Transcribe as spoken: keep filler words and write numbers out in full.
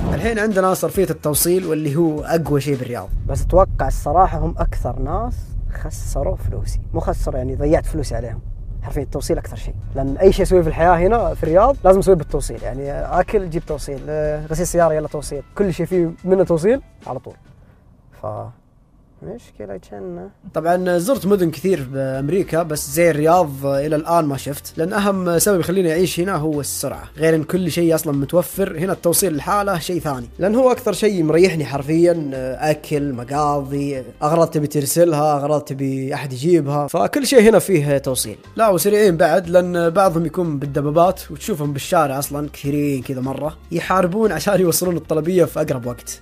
الحين عندنا صرفية التوصيل واللي هو أقوى شيء بالرياض، بس أتوقع الصراحة هم أكثر ناس خسروا فلوسي، مو خسروا يعني ضيعت فلوسي عليهم حرفيا. التوصيل أكثر شيء، لأن أي شيء أسويه في الحياة هنا في الرياض لازم أسويه بالتوصيل. يعني أكل جيب توصيل، غسيل سيارة يلا توصيل، كل شيء فيه منه توصيل على طول. ف مشكلة كنا. طبعا زرت مدن كثير بأمريكا بس زي الرياض إلى الآن ما شفت، لأن أهم سبب يخليني أعيش هنا هو السرعة، غير إن كل شيء أصلا متوفر هنا. التوصيل الحالة شيء ثاني، لأن هو أكثر شيء مريحني حرفيا. أكل، مقاضي، أغراض تبي ترسلها، أغراض تبي أحد يجيبها، فكل شيء هنا فيه توصيل. لا وسريعين بعد، لأن بعضهم يكون بالدبابات وتشوفهم بالشارع أصلا كثيرين كذا مرة يحاربون عشان يوصلون الطلبية في أقرب وقت.